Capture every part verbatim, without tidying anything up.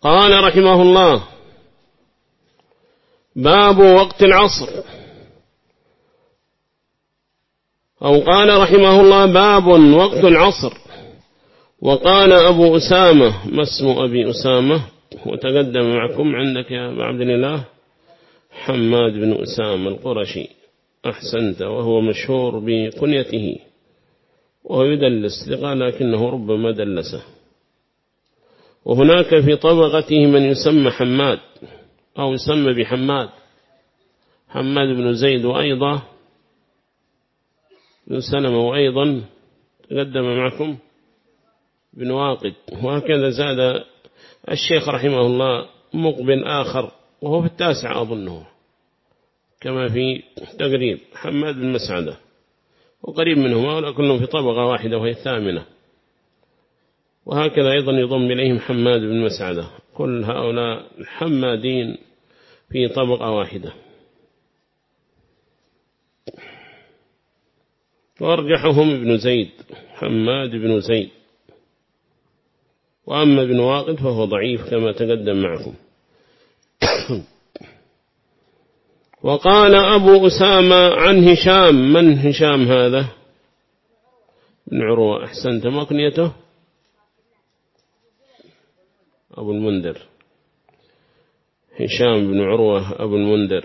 قال رحمه الله: باب وقت العصر. أو قال رحمه الله: باب وقت العصر. وقال أبو أسامة، ما اسم أبي أسامة؟ وتقدم معكم عندك يا أبا عبد الله حماد بن أسامة القرشي، أحسنت، وهو مشهور بكنيته، وهو يدلس لقى لكنه ربما دلسه. وهناك في طبقته من يسمى حماد أو يسمى بحماد، حماد بن زيد، وأيضا بن سلمة، وأيضا تقدم معكم بن واقد. وهكذا زاد الشيخ رحمه الله مقبل آخر، وهو في التاسع أظنه، كما في تقريب حماد بن مسعدة، وقريب منهما، ولا كلهم في طبقة واحدة وهي الثامنة. وهكذا أيضا يضم إليهم حماد بن مسعدة، كل هؤلاء الحمادين في طبقة واحدة. وأرجحهم ابن زيد، حماد بن زيد. وأما ابن واقد فهو ضعيف كما تقدم معكم. وقال أبو أسامة عن هشام. من هشام هذا؟ بن عروة، أحسنت. ما كنيته؟ أبو المنذر، هشام بن عروة أبو المنذر.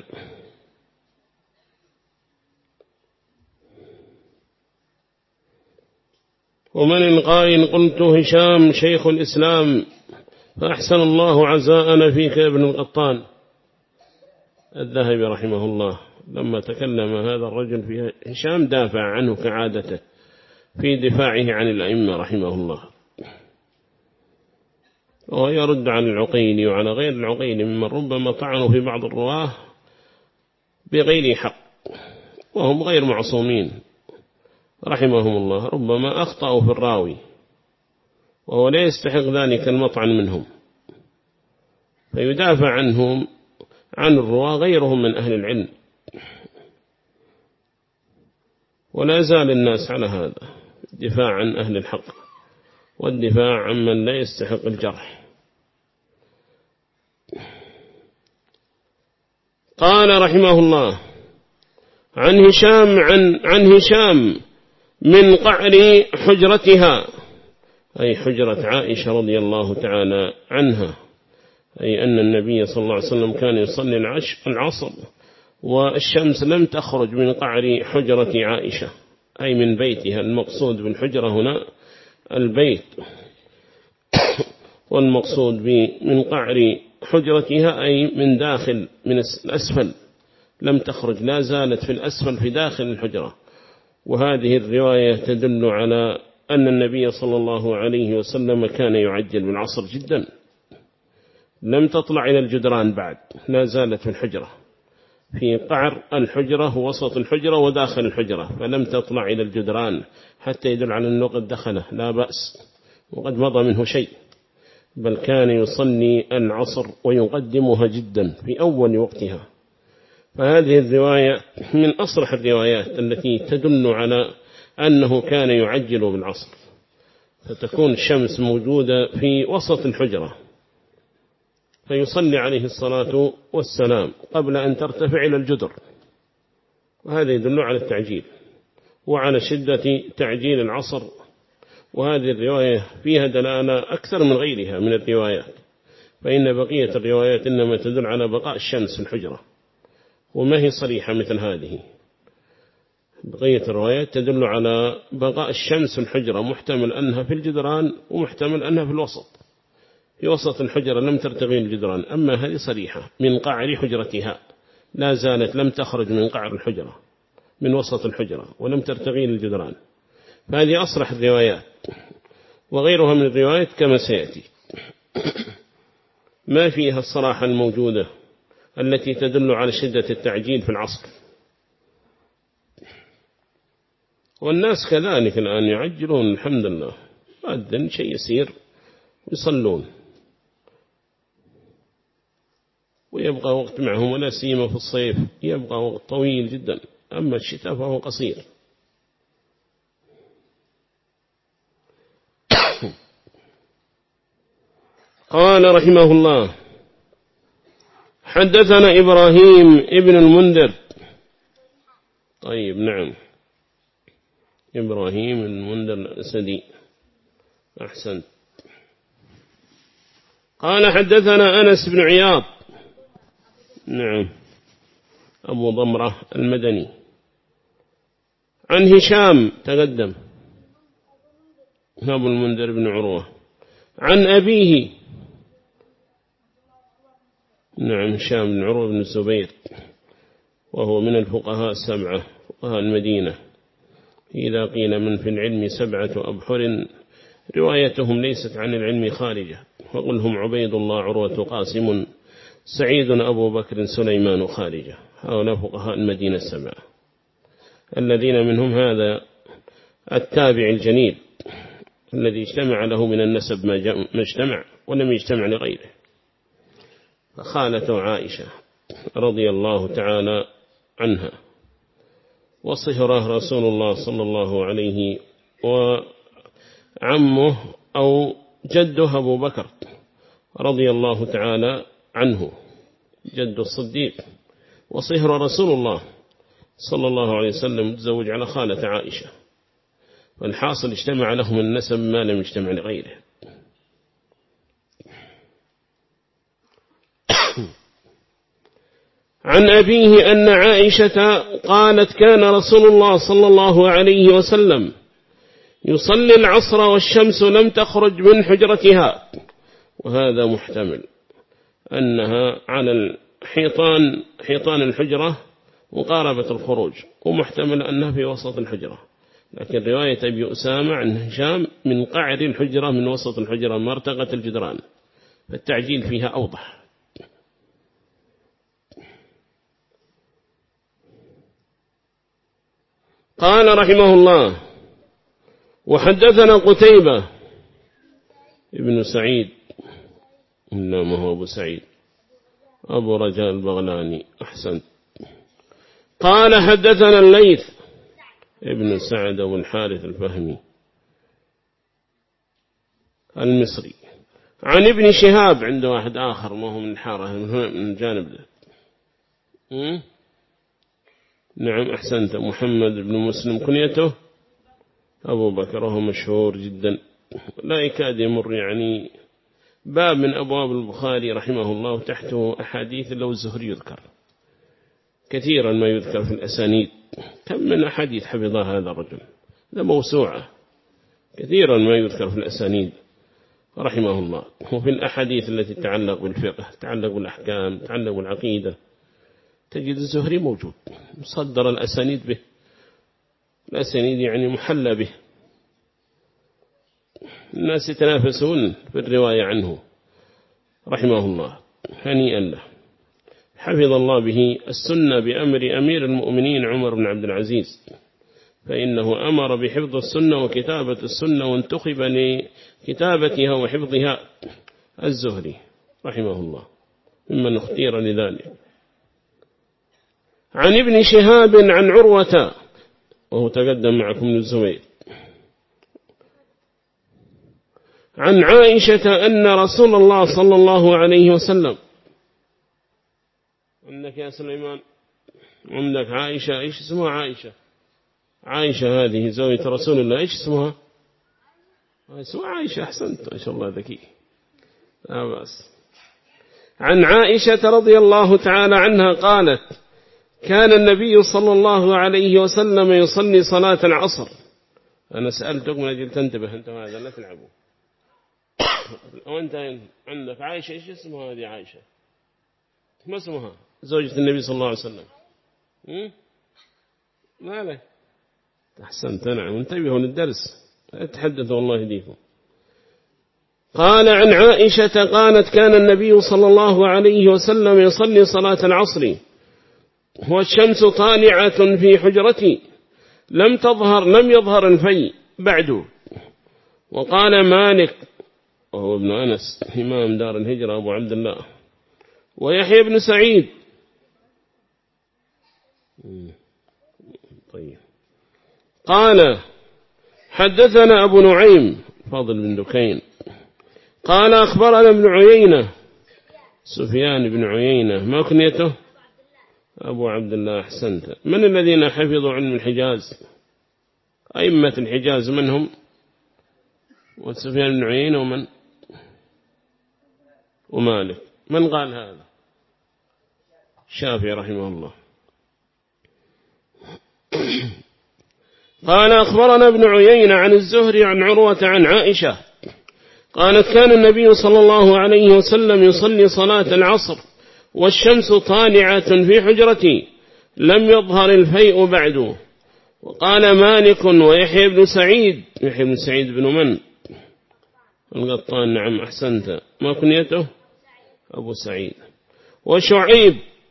ومن القائل: قلت هشام شيخ الإسلام فأحسن الله عزاءنا فيك يا ابن القطان. الذهبي رحمه الله لما تكلم هذا الرجل في هشام دافع عنه كعادته في دفاعه عن الأئمة رحمه الله، ويرد عن العقيلي وعلى غير العقيلي ممن ربما طعنوا في بعض الرواه بغير حق، وهم غير معصومين رحمهم الله، ربما أخطأوا في الراوي وهو لا يستحق ذلك المطعن منهم، فيدافع عنهم عن الرواه غيرهم من أهل العلم. ولا زال الناس على هذا، الدفاع عن أهل الحق والدفاع عن من لا يستحق الجرح. قال رحمه الله: عن هشام عن, عن هشام من قعر حجرتها، أي حجرة عائشة رضي الله تعالى عنها، أي أن النبي صلى الله عليه وسلم كان يصلي العصر والشمس لم تخرج من قعر حجرة عائشة، أي من بيتها. المقصود بالحجرة هنا البيت، والمقصود من قعر حجرتها أي من داخل، من الأسفل، لم تخرج، لا زالت في الأسفل في داخل الحجرة. وهذه الرواية تدل على أن النبي صلى الله عليه وسلم كان يعجل بالعصر جدا، لم تطلع إلى الجدران بعد، لا زالت في الحجرة، في قعر الحجرة وسط الحجرة وداخل الحجرة، فلم تطلع إلى الجدران حتى يدل على أنه قد دخله، لا بأس وقد مضى منه شيء، بل كان يصلي العصر ويقدمها جدا في أول وقتها. فهذه الرواية من أصرح الروايات التي تدل على أنه كان يعجل بالعصر، فتكون الشمس موجودة في وسط الحجرة فيصلي عليه الصلاة والسلام قبل أن ترتفع إلى الجدر، وهذا يدل على التعجيل وعلى شدة تعجيل العصر. وهذه الرواية فيها دلالة أكثر من غيرها من الروايات، فإن بقية الروايات إنما تدل على بقاء الشمس في الحجرة، وما هي صريحة مثل هذه. بقية الروايات تدل على بقاء الشمس في الحجرة، محتمل أنها في الجدران ومحتمل أنها في الوسط، في وسط الحجرة لم ترتقي الجدران. أما هذه صريحة من قعر حجرتها، لا زالت لم تخرج من قعر الحجرة، من وسط الحجرة، ولم ترتقي الجدران. فهذه أصرح الروايات، وغيرها من الروايات كما سيأتي ما فيها الصراحة الموجودة التي تدل على شدة التعجيل في العصر. والناس كذلك الآن يعجلون، الحمد لله، أذن شيء يسير يصلون، ويبقى وقت معهم، ولا سيما في الصيف يبقى وقت طويل جدا، أما الشتاء فهو قصير. قال رحمه الله: حدثنا إبراهيم ابن المنذر. طيب نعم، إبراهيم المنذر الأسدي، أحسن. قال: حدثنا أنس بن عياض، نعم، أبو ضمرة المدني، عن هشام تقدم، أبو المنذر بن عروة، عن أبيه، نعم، هشام بن عروة بن الزبير، وهو من الفقهاء السبعة، فقهاء المدينة. إذا قيل من في العلم سبعة أبحر روايتهم ليست عن العلم خارجة، وقل هم عبيد الله عروة قاسم سعيد أبو بكر سليمان خارجة. هؤلاء فقهاء المدينة السبعة، الذين منهم هذا التابع الجنيل الذي اجتمع له من النسب ما اجتمع ولم يجتمع لغيره. فخالته عائشة رضي الله تعالى عنها، وصهره رسول الله صلى الله عليه، وعمه أو جده أبو بكر رضي الله تعالى عنه، جد الصديق، وصهر رسول الله صلى الله عليه وسلم تزوج على خالة عائشة. والحاصل اجتمع لهم النسب ما لم يجتمع لغيره. عن أبيه أن عائشة قالت: كان رسول الله صلى الله عليه وسلم يصلي العصر والشمس لم تخرج من حجرتها. وهذا محتمل أنها على الحيطان، حيطان الحجرة مقاربة الخروج، ومحتمل أنها في وسط الحجرة. لكن رواية أبي أسامة عن هشام من قعر الحجرة، من وسط الحجرة مرتقة الجدران، فالتعجيل فيها أوضح. قال رحمه الله: وحدثنا قتيبة ابن سعيد، إنما هو أبو سعيد، أبو رجاء البغلاني، أحسن. قال: حدثنا الليث ابن سعد والحارث الفهمي المصري، عن ابن شهاب، عنده واحد آخر ما هو من الحارة من جانب ده. نعم، أحسنت، محمد بن مسلم كنيته أبو بكر، وهو مشهور جدا، لا يكاد يمر يعني باب من أبواب البخاري رحمه الله تحته أحاديث لو الزهري يذكر، كثيرا ما يذكر في الأسانيد. كم من أحاديث حفظها هذا الرجل، لا موسوعة، كثيرا ما يذكر في الأسانيد رحمه الله. وفي الأحاديث التي تتعلق بالفقه، تتعلق بالأحكام، تتعلق بالعقيدة، تجد الزهري موجود، مصدر الأسانيد به، الأسانيد يعني محلى به، الناس يتنافسون في الرواية عنه رحمه الله، هنيئا له. حفظ الله به السنة بأمر أمير المؤمنين عمر بن عبد العزيز، فإنه أمر بحفظ السنة وكتابة السنة، وانتخب لكتابتها وحفظها الزهري رحمه الله، ممن اختير لذلك. عن ابن شهاب عن عروة، وهو تقدم معكم من الزبير، عن عائشة أن رسول الله صلى الله عليه وسلم، عندك يا سليمان، عندك عائشة، إيش اسمها عائشة؟ عائشة هذه زوجة رسول الله، إيش اسمها؟ اسمها عائشة، أحسنت، ما شاء الله ذكي، لا بأس. عن عائشة رضي الله تعالى عنها قالت: كان النبي صلى الله عليه وسلم يصلي صلاة العصر. أنا سألتك من أجل تنتبه أنت، هذا لا تلعبوا. وأنت عندك عائشة، إيش اسمها هذه عائشة؟ ما اسمها زوجة النبي صلى الله عليه وسلم؟ ما له. أحسنت، نعم، انتبهوا للدرس، اتحدثوا والله يهديكم. قال: عن عائشة قالت: كان النبي صلى الله عليه وسلم يصلي صلاة العصر والشمس طالعة في حجرتي، لم تظهر لم يظهر الفي بعد. وقال مالك، وهو ابن أنس إمام دار الهجرة أبو عبد الله، ويحيى بن سعيد. طيب. قال: حدثنا أبو نعيم فاضل بن دكين قال أخبرنا ابن عيينة سفيان بن عيينة، ما كنيته؟ أبو عبد الله. أحسنت. من الذين حفظوا علم الحجاز؟ أئمة الحجاز من هم؟ وسفيان بن عيينة ومن؟ ومالك. من قال هذا؟ الشافعي رحمه الله. قال أخبرنا ابن عيينة عن الزهري عن عروة عن عائشة قالت كان النبي صلى الله عليه وسلم يصلي صلاة العصر والشمس طالعة في حجرتي لم يظهر الفيء بعد. وقال مالك ويحيى بن سعيد، يحيى بن سعيد بن من؟ القطان. نعم أحسنت. ما كنيته؟ أبو سعيد. وشعيب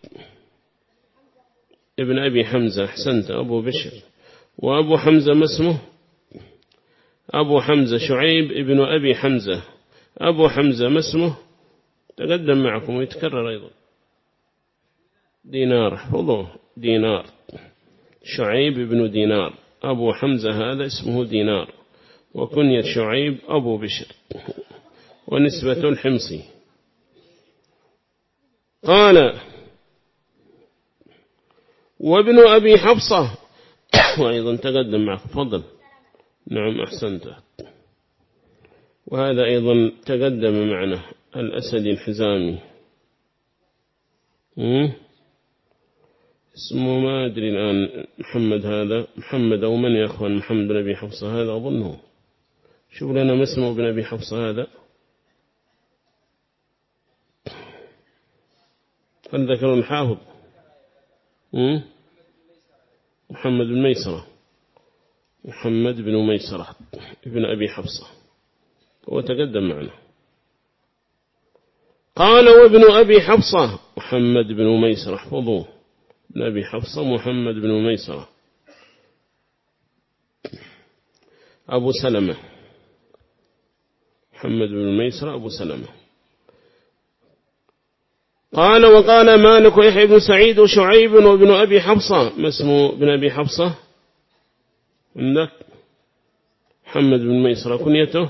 ابن أبي حمزة. أحسنت. أبو بشر. وأبو حمزة ما اسمه؟ أبو حمزة. شعيب ابن أبي حمزة. أبو حمزة ما اسمه؟ تقدم معكم ويتكرر أيضا. دينار. احفظوه. دينار. شعيب ابن دينار. أبو حمزة هذا اسمه دينار، وكنية شعيب أبو بشر، ونسبة الحمصي. قال وابن أبي حفصة وأيضا تقدم معك. فضل. نعم أحسنت. وهذا أيضا تقدم معنا الأسد الحزامي. اسمه ما أدري الآن. محمد هذا محمد أو من يا أخوان؟ محمد بن أبي حفصة هذا أظنه. شوف لنا ما اسمه بن أبي حفصة هذا. هل ذكرون الحافظ؟ محمد بن ميسرة. محمد بن ميسرة ابن أبي حفصة، هو تقدم معنا. قال وابن أبي حفصة محمد بن ميسرة. احفظوه. ابن أبي حفصة محمد بن ميسرة أبو سلمة. محمد بن ميسرة أبو سلمة. قال وقال مالك ويحيى بن سعيد وشعيب وابن أبي حفصة. ما اسمه ابن أبي حفصة عندك؟ محمد بن ميسرة. كنيته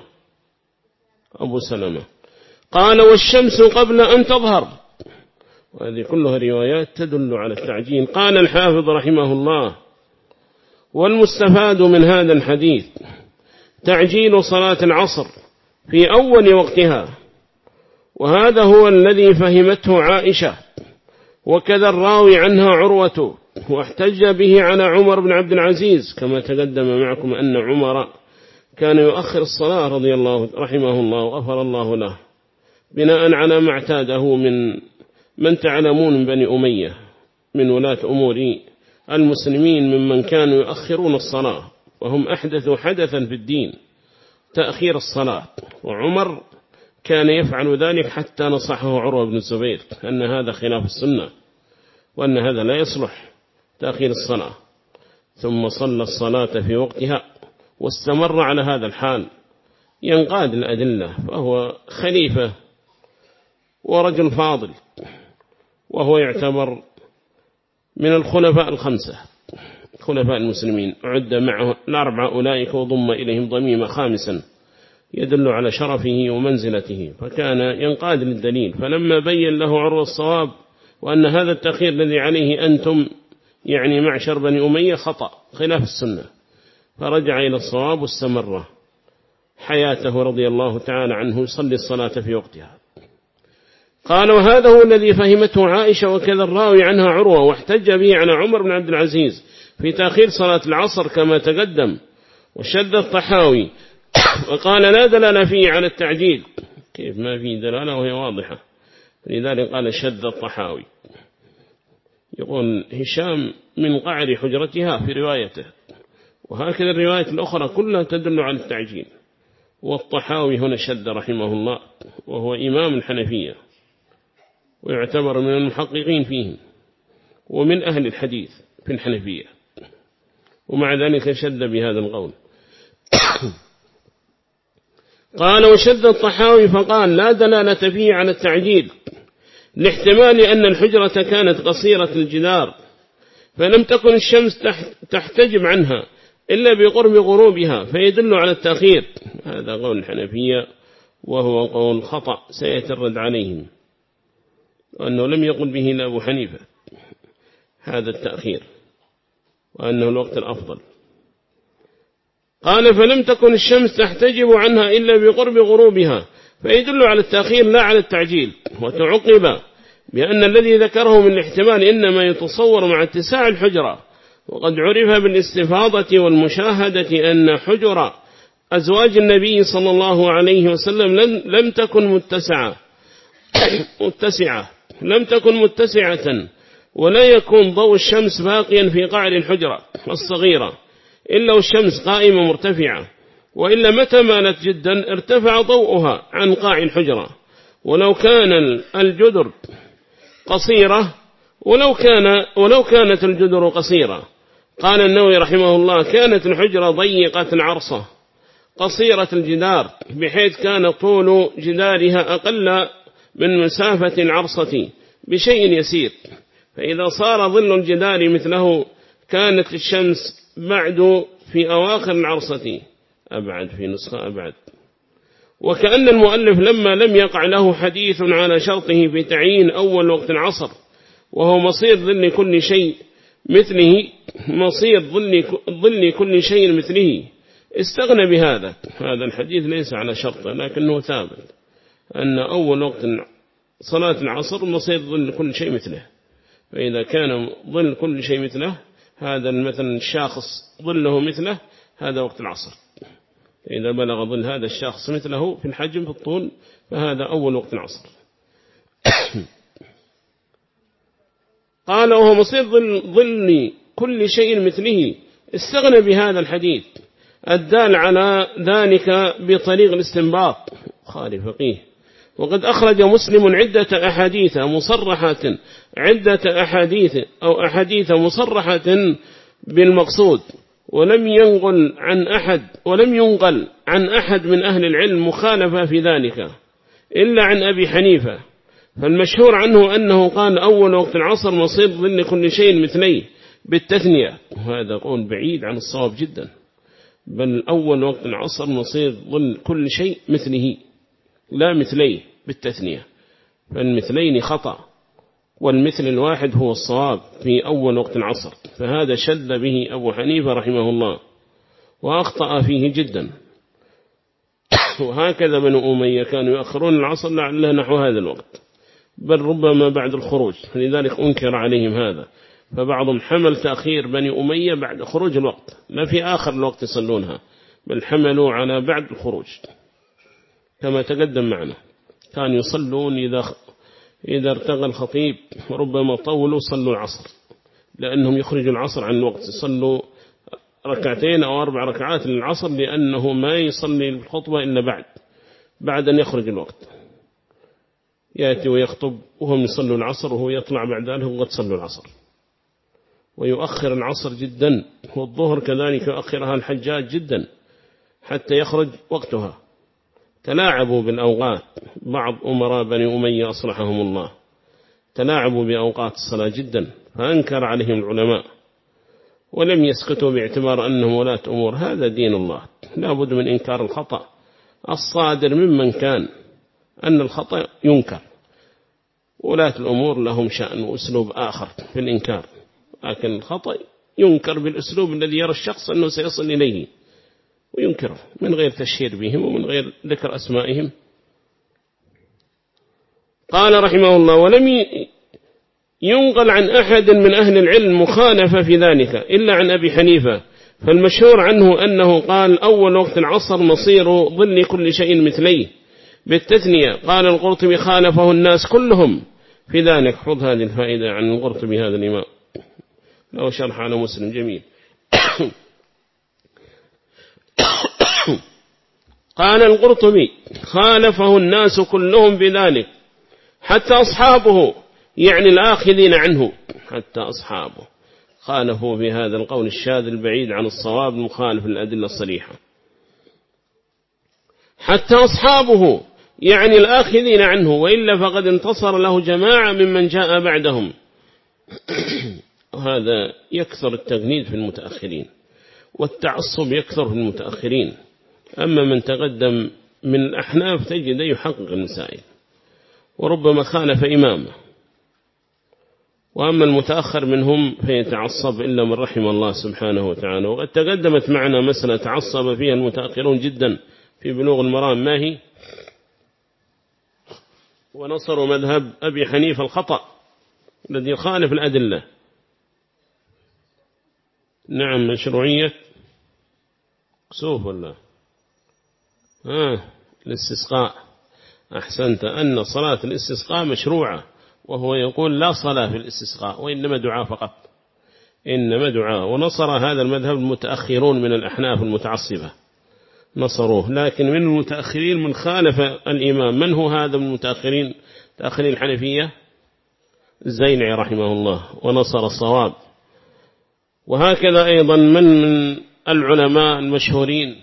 أبو سلمة. قال والشمس قبل أن تظهر. وهذه كلها روايات تدل على التعجيل. قال الحافظ رحمه الله والمستفاد من هذا الحديث تعجيل صلاة العصر في أول وقتها، وهذا هو الذي فهمته عائشة، وكذا الراوي عنها عروة، واحتج به على عمر بن عبد العزيز كما تقدم معكم أن عمر كان يؤخر الصلاة رضي الله رحمه الله وغفر الله له، بناء على ما اعتاده من من تعلمون من بني أمية من ولاة أمور المسلمين، ممن كانوا يؤخرون الصلاة، وهم أحدثوا حدثا في الدين تأخير الصلاة. وعمر كان يفعل ذلك حتى نصحه عروة بن الزبير أن هذا خلاف السنة، وأن هذا لا يصلح تأخير الصلاة. ثم صلى الصلاة في وقتها واستمر على هذا الحال، ينقاد الأدلة، فهو خليفة ورجل فاضل، وهو يعتبر من الخلفاء الخمسة خلفاء المسلمين، عد معه الأربعة أولئك وضم إليهم ضميمة خامسا يدل على شرفه ومنزلته، فكان ينقاد للدليل. فلما بين له عروة الصواب وأن هذا التأخير الذي عليه أنتم يعني معشر بني أمية خطأ خلاف السنة، فرجع إلى الصواب واستمر حياته رضي الله تعالى عنه يصلي الصلاة في وقتها. قال وهذا هو الذي فهمته عائشة، وكذا الراوي عنها عروة، واحتج به على عمر بن عبد العزيز في تأخير صلاة العصر كما تقدم. وشد الطحاوي وقال لا دلالة فيه على التعجيل. كيف ما فيه دلالة وهي واضحة؟ لذلك قال شد الطحاوي. يقول هشام من قعر حجرتها في روايته، وهكذا الرواية الأخرى كلها تدل على التعجيل. والطحاوي هنا شد رحمه الله، وهو إمام الحنفية ويعتبر من المحققين فيهم ومن أهل الحديث في الحنفية، ومع ذلك شد بهذا القول. قال وشد الطحاوي فقال لا دلالة فيه على التعجيل، لاحتمال أن الحجرة كانت قصيرة الجدار، فلم تكن الشمس تحتجب عنها إلا بقرب غروبها، فيدل على التأخير. هذا قول الحنفية وهو قول خطأ سيترد عليهم، وأنه لم يقل به إلا أبو حنيفة هذا التأخير، وأنه الوقت الأفضل. قال فلم تكن الشمس تحتجب عنها إلا بقرب غروبها، فيدل على التأخير لا على التعجيل. وتعقب بأن الذي ذكره من الاحتمال إنما يتصور مع اتساع الحجرة، وقد عرف بالاستفاضة والمشاهدة أن حجر أزواج النبي صلى الله عليه وسلم لم تكن متسعة متسعة لم تكن متسعة ولا يكون ضوء الشمس باقيا في قعر الحجرة الصغيرة إلا والشمس قائمة مرتفعة، وإلا متى مالت جدا ارتفع ضوءها عن قاع الحجرة. ولو كان الجدر قصيرة ولو كان ولو كانت الجدر قصيرة، قال النووي رحمه الله كانت الحجرة ضيقة عرصة قصيرة الجدار، بحيث كان طول جدارها أقل من مسافة العرصة بشيء يسير، فإذا صار ظل الجدار مثله كانت الشمس بعد في أواخر العرصة أبعد في نسخة أبعد. وكأن المؤلف لما لم يقع له حديث على شرطه في تعيين أول وقت العصر وهو مصير ظل كل شيء مثله مصير ظل, ظل كل شيء مثله استغنى بهذا. هذا الحديث ليس على شرطه لكنه ثابت أن أول وقت صلاة العصر مصير ظل كل شيء مثله، فإذا كان ظل كل شيء مثله هذا مثلا الشاخص ظله مثله هذا وقت العصر، إذا بلغ ظل هذا الشخص مثله في الحجم في الطول فهذا أول وقت العصر. قال وهو مصير ظل, ظل كل شيء مثله استغنى بهذا الحديث الدال على ذلك بطريق الاستنباط خالف فقيه. وقد أخرج مسلم عدة أحاديث مصرحة عدة أحاديث أو أحاديث مصرحة بالمقصود، ولم ينقل عن أحد ولم ينقل عن أحد من أهل العلم مخالفة في ذلك إلا عن أبي حنيفة، فالمشهور عنه أنه قال أول وقت العصر مصير ظل كل شيء مثليه بالتثنية، وهذا قول بعيد عن الصواب جدا، بل أول وقت العصر مصير ظل كل شيء مثله لا مثليه بالتثنية، فالمثلين خطأ والمثل الواحد هو الصواب في أول وقت العصر، فهذا شد به أبو حنيفة رحمه الله وأخطأ فيه جدا. وهكذا بنو أمية كانوا يؤخرون العصر لعله نحو هذا الوقت، بل ربما بعد الخروج، لذلك أنكر عليهم هذا، فبعضهم حمل تأخير بني أمية بعد خروج الوقت لا في آخر الوقت يصلونها، بل حملوا على بعد الخروج كما تقدم معنا، كان يصلون إذا إذا ارتغى الخطيب ربما طولوا صلوا العصر، لأنهم يخرجوا العصر عن الوقت، يصلوا ركعتين أو أربع ركعات للعصر، لأنه ما يصلي الخطبة إلا بعد بعد أن يخرج الوقت، يأتي ويخطب وهم يصلوا العصر وهو يطلع بعد ذلك وقد صلوا العصر، ويؤخر العصر جدا، والظهر كذلك يؤخرها الحجاج جدا حتى يخرج وقتها. تلاعبوا بالأوقات، بعض أمراء بني أمية أصلحهم الله تلاعبوا بأوقات الصلاة جدا، فأنكر عليهم العلماء ولم يسكتوا باعتبار أنهم ولاة أمور، هذا دين الله، لا بد من إنكار الخطأ الصادر ممن كان، أن الخطأ ينكر، ولاة الأمور لهم شأن وأسلوب آخر في الإنكار، لكن الخطأ ينكر بالأسلوب الذي يرى الشخص أنه سيصل إليه وينكره من غير تشهير بهم ومن غير ذكر أسمائهم. قال رحمه الله ولم ينقل عن أحد من أهل العلم مخالفة في ذلك إلا عن أبي حنيفة، فالمشهور عنه أنه قال أول وقت العصر مصير ظل كل شيء مثليه بالتثنية. قال القرطبي خالفه الناس كلهم في ذلك. خذ هذه الفائدة عن القرطبي هذا الإمام، له شرح على مسلم جميل. قال القرطبي خالفه الناس كلهم بذلك حتى أصحابه، يعني الآخذين عنه، حتى أصحابه خالفوا بهذا القول الشاذ البعيد عن الصواب المخالف للأدلة الصريحة. حتى أصحابه يعني الآخذين عنه، وإلا فقد انتصر له جماعة ممن جاء بعدهم. وهذا يكثر التقليد في المتأخرين، والتعصب يكثر في المتأخرين، أما من تقدم من الأحناف تجد يحقق المسائل وربما خالف إمامه، وأما المتأخر منهم فيتعصب إلا من رحم الله سبحانه وتعالى. وقد تقدمت معنا مسألة تعصب فيها المتأخرون جدا في بلوغ المرام، ما هي؟ ونصروا مذهب أبي حنيفة الخطأ الذي يخالف الأدلة. نعم، مشروعية كسوف ولا آه الاستسقاء. أحسنت، أن صلاة الاستسقاء مشروعة، وهو يقول لا صلاة في الاستسقاء وإنما دعاء فقط، إنما دعاء. ونصر هذا المذهب المتأخرون من الأحناف المتعصبة نصروه، لكن من المتأخرين من خالف الإمام. من هو هذا من المتأخرين؟ تأخرين الحنفية الزينعي رحمه الله ونصر الصواب. وهكذا أيضا من من العلماء المشهورين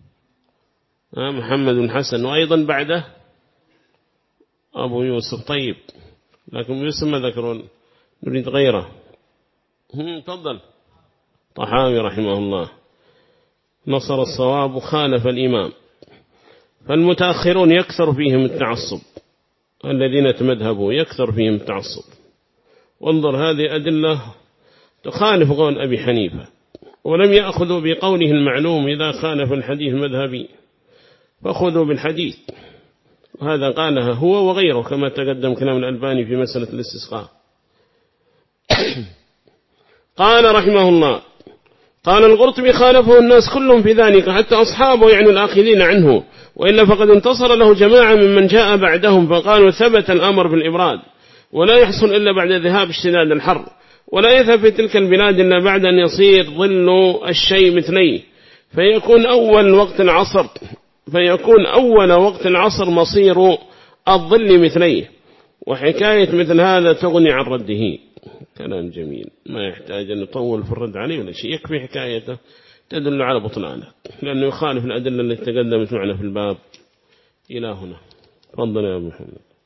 محمد بن حسن، وأيضا بعده أبو يوسف. طيب، لكن يوسف ما ذكرون، نريد غيره. تفضل. طحاوي رحمه الله نصر الصواب وخالف الإمام. فالمتأخرون يكثر فيهم التعصب، الذين تمذهبوا يكثر فيهم التعصب. وانظر هذه أدلة تخالف قول أبي حنيفة، ولم يأخذوا بقوله المعلوم إذا خالف الحديث المذهبي فأخذوا بالحديث. وهذا قالها هو وغيره، كما تقدم كلام الألباني في مسألة الاستسقاء. قال رحمه الله: قال القرطبي: خالفه الناس كلهم في ذلك حتى أصحابه، يعني الآخذين عنه، وإلا فقد انتصر له جماعة ممن جاء بعدهم فقالوا ثبت الأمر بالإبراد، ولا يحصل إلا بعد ذهاب اشتداد الحر، ولا يذهب في تلك البلاد إلا بعد أن يصير ظل الشيء مثليه، فيكون أول وقت العصر فيكون أول وقت العصر مصير الظل مثليه. وحكاية مثل هذا تغني عن رده. كلام جميل ما يحتاج أن نطول في الرد عليه ولا شيء، يكفي حكايته تدل على بطلانه، لأنه يخالف الأدلة التي تقدمت معنا في الباب. إلى هنا. تفضل يا أبو محمد.